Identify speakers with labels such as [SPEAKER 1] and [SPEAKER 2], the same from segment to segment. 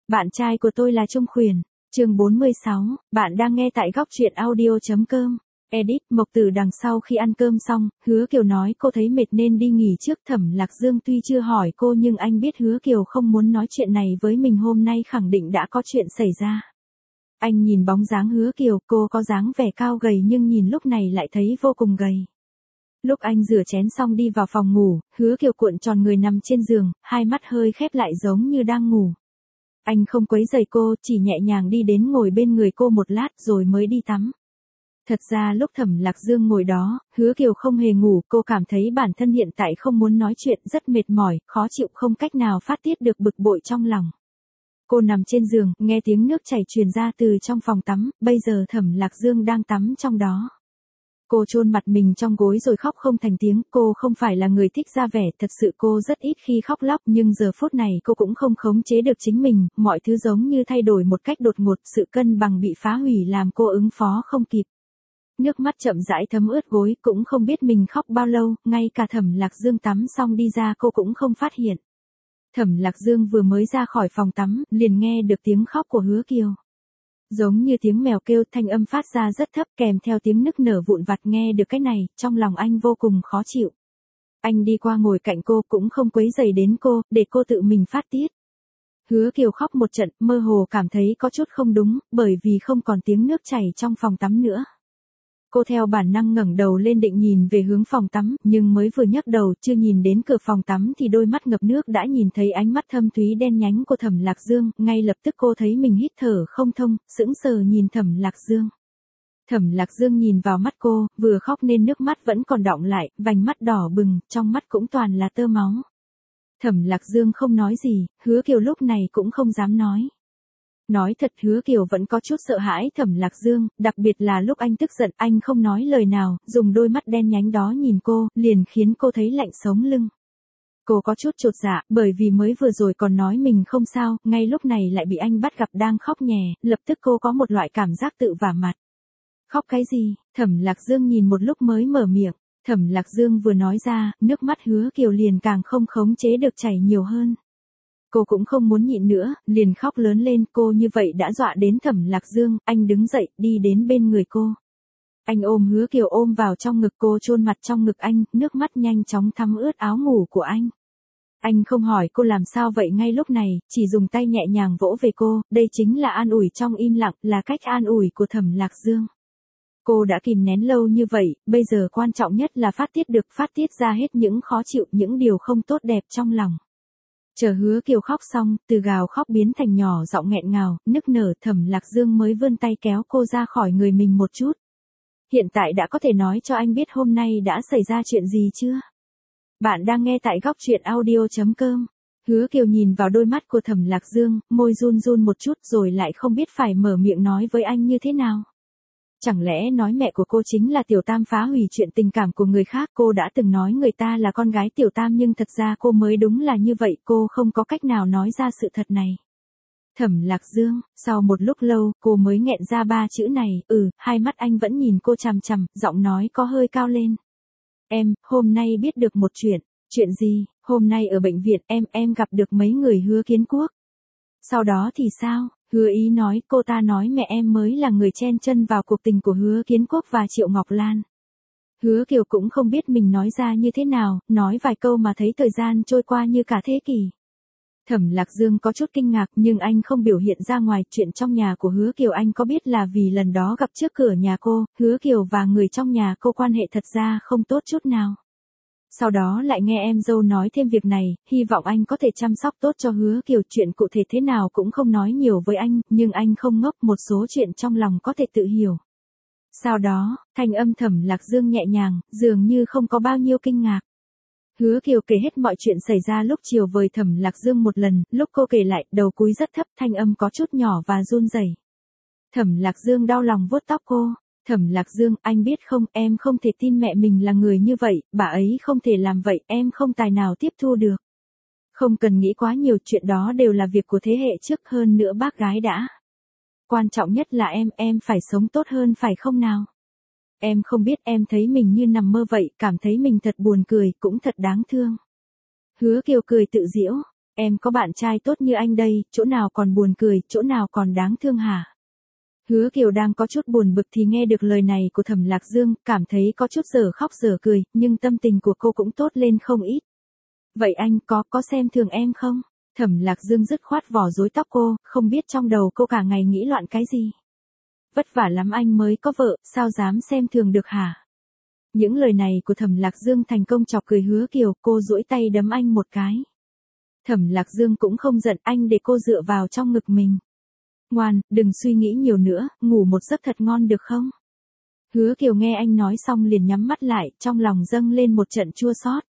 [SPEAKER 1] Bạn trai của tôi là Trung Khuyển. Chương 46, bạn đang nghe tại góc truyện audio.com. Edit, Mộc Tử đằng sau khi ăn cơm xong, Hứa Kiều nói cô thấy mệt nên đi nghỉ trước. Thẩm Lạc Dương tuy chưa hỏi cô nhưng anh biết Hứa Kiều không muốn nói chuyện này với mình hôm nay, khẳng định đã có chuyện xảy ra. Anh nhìn bóng dáng Hứa Kiều, cô có dáng vẻ cao gầy nhưng nhìn lúc này lại thấy vô cùng gầy. Lúc anh rửa chén xong đi vào phòng ngủ, Hứa Kiều cuộn tròn người nằm trên giường, hai mắt hơi khép lại giống như đang ngủ. Anh không quấy rầy cô, chỉ nhẹ nhàng đi đến ngồi bên người cô một lát rồi mới đi tắm. Thật ra lúc Thẩm Lạc Dương ngồi đó, Hứa Kiều không hề ngủ, cô cảm thấy bản thân hiện tại không muốn nói chuyện, rất mệt mỏi, khó chịu, không cách nào phát tiết được bực bội trong lòng. Cô nằm trên giường, nghe tiếng nước chảy truyền ra từ trong phòng tắm, bây giờ Thẩm Lạc Dương đang tắm trong đó. Cô chôn mặt mình trong gối rồi khóc không thành tiếng, cô không phải là người thích ra vẻ, thật sự cô rất ít khi khóc lóc, nhưng giờ phút này cô cũng không khống chế được chính mình, mọi thứ giống như thay đổi một cách đột ngột, sự cân bằng bị phá hủy làm cô ứng phó không kịp. Nước mắt chậm rãi thấm ướt gối, cũng không biết mình khóc bao lâu, ngay cả Thẩm Lạc Dương tắm xong đi ra cô cũng không phát hiện. Thẩm Lạc Dương vừa mới ra khỏi phòng tắm, liền nghe được tiếng khóc của Hứa Kiều. Giống như tiếng mèo kêu, thanh âm phát ra rất thấp kèm theo tiếng nức nở vụn vặt, nghe được cái này, trong lòng anh vô cùng khó chịu. Anh đi qua ngồi cạnh cô cũng không quấy rầy đến cô, để cô tự mình phát tiết. Hứa Kiều khóc một trận, mơ hồ cảm thấy có chút không đúng, bởi vì không còn tiếng nước chảy trong phòng tắm nữa. Cô theo bản năng ngẩng đầu lên định nhìn về hướng phòng tắm, nhưng mới vừa nhấc đầu chưa nhìn đến cửa phòng tắm thì đôi mắt ngập nước đã nhìn thấy ánh mắt thâm thúy đen nhánh của Thẩm Lạc Dương, ngay lập tức cô thấy mình hít thở không thông, sững sờ nhìn Thẩm Lạc Dương. Thẩm Lạc Dương nhìn vào mắt cô, vừa khóc nên nước mắt vẫn còn đọng lại, vành mắt đỏ bừng, trong mắt cũng toàn là tơ máu. Thẩm Lạc Dương không nói gì, Hứa Kiều lúc này cũng không dám nói. Nói thật Hứa Kiều vẫn có chút sợ hãi Thẩm Lạc Dương, đặc biệt là lúc anh tức giận, anh không nói lời nào, dùng đôi mắt đen nhánh đó nhìn cô, liền khiến cô thấy lạnh sống lưng. Cô có chút chột dạ, bởi vì mới vừa rồi còn nói mình không sao, ngay lúc này lại bị anh bắt gặp đang khóc nhè, lập tức cô có một loại cảm giác tự vả mặt. Khóc cái gì? Thẩm Lạc Dương nhìn một lúc mới mở miệng. Thẩm Lạc Dương vừa nói ra, nước mắt Hứa Kiều liền càng không khống chế được chảy nhiều hơn. Cô cũng không muốn nhịn nữa, liền khóc lớn lên, cô như vậy đã dọa đến Thẩm Lạc Dương, anh đứng dậy, đi đến bên người cô. Anh ôm Hứa Kiều ôm vào trong ngực cô, chôn mặt trong ngực anh, nước mắt nhanh chóng thấm ướt áo ngủ của anh. Anh không hỏi cô làm sao vậy ngay lúc này, chỉ dùng tay nhẹ nhàng vỗ về cô, đây chính là an ủi trong im lặng, là cách an ủi của Thẩm Lạc Dương. Cô đã kìm nén lâu như vậy, bây giờ quan trọng nhất là phát tiết ra hết những khó chịu, những điều không tốt đẹp trong lòng. Chờ Hứa Kiều khóc xong, từ gào khóc biến thành nhỏ giọng nghẹn ngào, nức nở, Thẩm Lạc Dương mới vươn tay kéo cô ra khỏi người mình một chút. Hiện tại đã có thể nói cho anh biết hôm nay đã xảy ra chuyện gì chưa? Bạn đang nghe tại góc truyện audio.com. Hứa Kiều nhìn vào đôi mắt của Thẩm Lạc Dương, môi run run một chút rồi lại không biết phải mở miệng nói với anh như thế nào. Chẳng lẽ nói mẹ của cô chính là Tiểu Tam phá hủy chuyện tình cảm của người khác, cô đã từng nói người ta là con gái Tiểu Tam nhưng thật ra cô mới đúng là như vậy, cô không có cách nào nói ra sự thật này. Thẩm Lạc Dương, sau một lúc lâu, cô mới nghẹn ra ba chữ này, hai mắt anh vẫn nhìn cô chằm chằm, giọng nói có hơi cao lên. Em, hôm nay biết được một chuyện gì, hôm nay ở bệnh viện em gặp được mấy người Hứa Kiến Quốc. Sau đó thì sao? Hứa Ý nói, cô ta nói mẹ em mới là người chen chân vào cuộc tình của Hứa Kiến Quốc và Triệu Ngọc Lan. Hứa Kiều cũng không biết mình nói ra như thế nào, nói vài câu mà thấy thời gian trôi qua như cả thế kỷ. Thẩm Lạc Dương có chút kinh ngạc nhưng anh không biểu hiện ra ngoài, chuyện trong nhà của Hứa Kiều anh có biết là vì lần đó gặp trước cửa nhà cô, Hứa Kiều và người trong nhà cô quan hệ thật ra không tốt chút nào. Sau đó lại nghe em dâu nói thêm việc này, hy vọng anh có thể chăm sóc tốt cho Hứa Kiều, chuyện cụ thể thế nào cũng không nói nhiều với anh, nhưng anh không ngốc, một số chuyện trong lòng có thể tự hiểu. Sau đó, thanh âm Thẩm Lạc Dương nhẹ nhàng, dường như không có bao nhiêu kinh ngạc. Hứa Kiều kể hết mọi chuyện xảy ra lúc chiều với Thẩm Lạc Dương một lần, lúc cô kể lại, đầu cúi rất thấp, thanh âm có chút nhỏ và run rẩy. Thẩm Lạc Dương đau lòng vuốt tóc cô. Thẩm Lạc Dương, anh biết không, em không thể tin mẹ mình là người như vậy, bà ấy không thể làm vậy, em không tài nào tiếp thu được. Không cần nghĩ quá nhiều, chuyện đó đều là việc của thế hệ trước, hơn nữa bác gái đã. Quan trọng nhất là em phải sống tốt hơn phải không nào? Em không biết, em thấy mình như nằm mơ vậy, cảm thấy mình thật buồn cười, cũng thật đáng thương. Hứa Kiều cười tự giễu, Em có bạn trai tốt như anh đây, chỗ nào còn buồn cười, chỗ nào còn đáng thương hả? Hứa Kiều đang có chút buồn bực thì nghe được lời này của Thẩm Lạc Dương, cảm thấy có chút dở khóc dở cười, nhưng tâm tình của cô cũng tốt lên không ít. Vậy anh có xem thường em không? Thẩm Lạc Dương dứt khoát vò rối tóc cô, không biết trong đầu cô cả ngày nghĩ loạn cái gì. Vất vả lắm anh mới có vợ, sao dám xem thường được hả? Những lời này của Thẩm Lạc Dương thành công chọc cười Hứa Kiều, cô duỗi tay đấm anh một cái. Thẩm Lạc Dương cũng không giận, anh để cô dựa vào trong ngực mình. Ngoan, đừng suy nghĩ nhiều nữa, ngủ một giấc thật ngon được không? Hứa Kiều nghe anh nói xong liền nhắm mắt lại, trong lòng dâng lên một trận chua xót.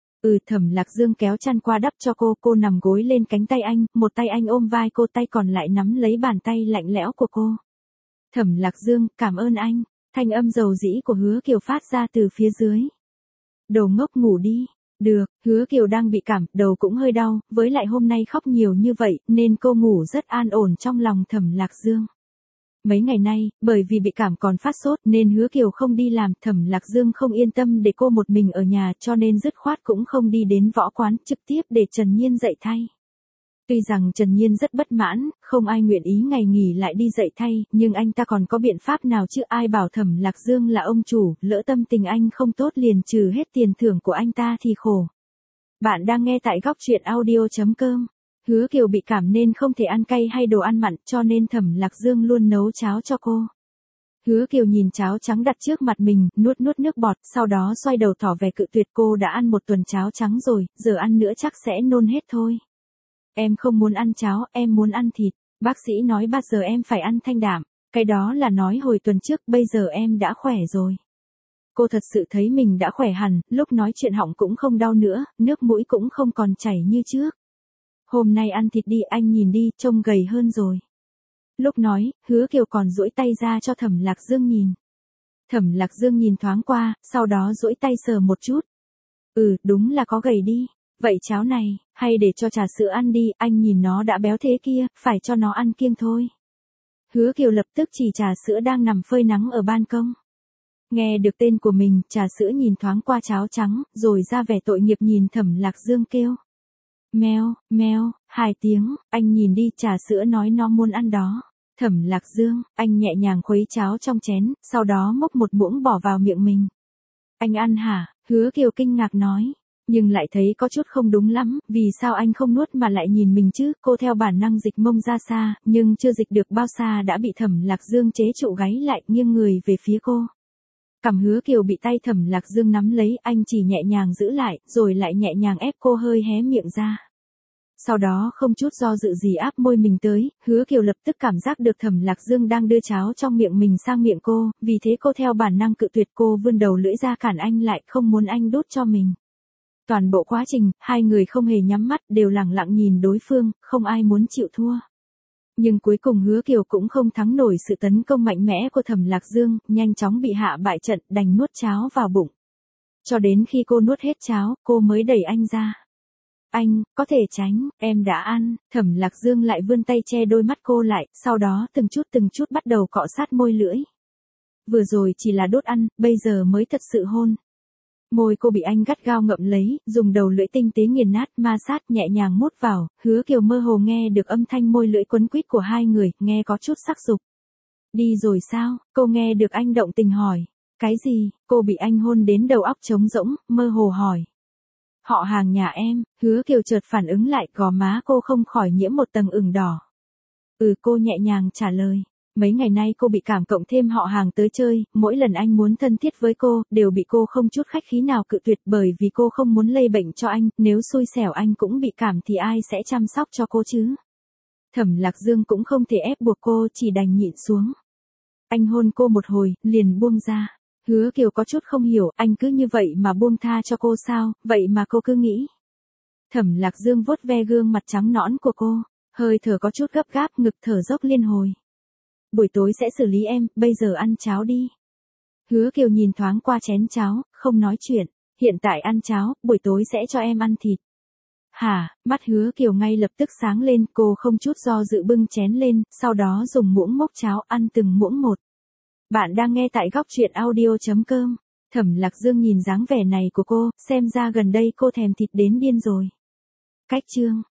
[SPEAKER 1] Thẩm Lạc Dương kéo chăn qua đắp cho cô nằm gối lên cánh tay anh, một tay anh ôm vai cô, tay còn lại nắm lấy bàn tay lạnh lẽo của cô. Thẩm Lạc Dương, cảm ơn anh, thanh âm dầu dĩ của Hứa Kiều phát ra từ phía dưới. Đồ ngốc ngủ đi. Được, Hứa Kiều đang bị cảm, đầu cũng hơi đau, với lại hôm nay khóc nhiều như vậy, nên cô ngủ rất an ổn trong lòng Thẩm Lạc Dương. Mấy ngày nay, bởi vì bị cảm còn phát sốt nên Hứa Kiều không đi làm, Thẩm Lạc Dương không yên tâm để cô một mình ở nhà cho nên dứt khoát cũng không đi đến võ quán, trực tiếp để Trần Nhiên dạy thay. Tuy rằng Trần Nhiên rất bất mãn, không ai nguyện ý ngày nghỉ lại đi dạy thay, nhưng anh ta còn có biện pháp nào chứ, ai bảo Thẩm Lạc Dương là ông chủ, lỡ tâm tình anh không tốt liền trừ hết tiền thưởng của anh ta thì khổ. Bạn đang nghe tại góc truyện audio.com. Hứa Kiều bị cảm nên không thể ăn cay hay đồ ăn mặn cho nên Thẩm Lạc Dương luôn nấu cháo cho cô. Hứa Kiều nhìn cháo trắng đặt trước mặt mình, nuốt nước bọt, sau đó xoay đầu tỏ vẻ cự tuyệt, cô đã ăn một tuần cháo trắng rồi, giờ ăn nữa chắc sẽ nôn hết thôi. Em không muốn ăn cháo, em muốn ăn thịt. Bác sĩ nói bao giờ em phải ăn thanh đạm. Cái đó là nói hồi tuần trước, bây giờ em đã khỏe rồi. Cô thật sự thấy mình đã khỏe hẳn, lúc nói chuyện họng cũng không đau nữa, nước mũi cũng không còn chảy như trước. Hôm nay ăn thịt đi, anh nhìn đi, trông gầy hơn rồi. Lúc nói, Hứa Kiều còn duỗi tay ra cho Thẩm Lạc Dương nhìn. Thẩm Lạc Dương nhìn thoáng qua, sau đó duỗi tay sờ một chút. Đúng là có gầy đi. Vậy cháo này, hay để cho trà sữa ăn đi, anh nhìn nó đã béo thế kia, phải cho nó ăn kiêng thôi. Hứa Kiều lập tức chỉ trà sữa đang nằm phơi nắng ở ban công. Nghe được tên của mình, trà sữa nhìn thoáng qua cháo trắng, rồi ra vẻ tội nghiệp nhìn Thẩm Lạc Dương kêu. Meo, meo, 2 tiếng, anh nhìn đi, trà sữa nói nó muốn ăn đó. Thẩm Lạc Dương, anh nhẹ nhàng khuấy cháo trong chén, sau đó múc một muỗng bỏ vào miệng mình. Anh ăn hả? Hứa Kiều kinh ngạc nói. Nhưng lại thấy có chút không đúng lắm, vì sao anh không nuốt mà lại nhìn mình chứ, cô theo bản năng dịch mông ra xa, nhưng chưa dịch được bao xa đã bị Thẩm Lạc Dương chế trụ gáy lại, nghiêng người về phía cô. Cằm Hứa Kiều bị tay Thẩm Lạc Dương nắm lấy, anh chỉ nhẹ nhàng giữ lại, rồi lại nhẹ nhàng ép cô hơi hé miệng ra. Sau đó không chút do dự gì áp môi mình tới, Hứa Kiều lập tức cảm giác được Thẩm Lạc Dương đang đưa cháo trong miệng mình sang miệng cô, vì thế cô theo bản năng cự tuyệt, cô vươn đầu lưỡi ra cản anh lại, không muốn anh đút cho mình. Toàn bộ quá trình, hai người không hề nhắm mắt, đều lẳng lặng nhìn đối phương, không ai muốn chịu thua. Nhưng cuối cùng Hứa Kiều cũng không thắng nổi sự tấn công mạnh mẽ của Thẩm Lạc Dương, nhanh chóng bị hạ bại trận, đành nuốt cháo vào bụng. Cho đến khi cô nuốt hết cháo, cô mới đẩy anh ra. Anh, có thể tránh, em đã ăn. Thẩm Lạc Dương lại vươn tay che đôi mắt cô lại, sau đó từng chút bắt đầu cọ sát môi lưỡi. Vừa rồi chỉ là đốt ăn, bây giờ mới thật sự hôn. Môi cô bị anh gắt gao ngậm lấy, dùng đầu lưỡi tinh tế nghiền nát, ma sát nhẹ nhàng mút vào, Hứa Kiều mơ hồ nghe được âm thanh môi lưỡi quấn quýt của hai người, nghe có chút sắc dục. Đi rồi sao? Cô nghe được anh động tình hỏi. Cái gì? Cô bị anh hôn đến đầu óc trống rỗng, mơ hồ hỏi. Họ hàng nhà em. Hứa Kiều chợt phản ứng lại, gò má cô không khỏi nhiễm một tầng ửng đỏ. Cô nhẹ nhàng trả lời. Mấy ngày nay cô bị cảm cộng thêm họ hàng tới chơi, mỗi lần anh muốn thân thiết với cô, đều bị cô không chút khách khí nào cự tuyệt, bởi vì cô không muốn lây bệnh cho anh, nếu xui xẻo anh cũng bị cảm thì ai sẽ chăm sóc cho cô chứ. Thẩm Lạc Dương cũng không thể ép buộc cô, chỉ đành nhịn xuống. Anh hôn cô một hồi, liền buông ra. Hứa Kiều có chút không hiểu, anh cứ như vậy mà buông tha cho cô sao, vậy mà cô cứ nghĩ. Thẩm Lạc Dương vuốt ve gương mặt trắng nõn của cô, hơi thở có chút gấp gáp, ngực thở dốc liên hồi. Buổi tối sẽ xử lý em, bây giờ ăn cháo đi. Hứa Kiều nhìn thoáng qua chén cháo, không nói chuyện. Hiện tại ăn cháo, buổi tối sẽ cho em ăn thịt. Hả? Mắt Hứa Kiều ngay lập tức sáng lên, cô không chút do dự bưng chén lên, sau đó dùng muỗng múc cháo ăn từng muỗng một. Bạn đang nghe tại góc truyện audio.com. Thẩm Lạc Dương nhìn dáng vẻ này của cô, xem ra gần đây cô thèm thịt đến điên rồi. Cách chương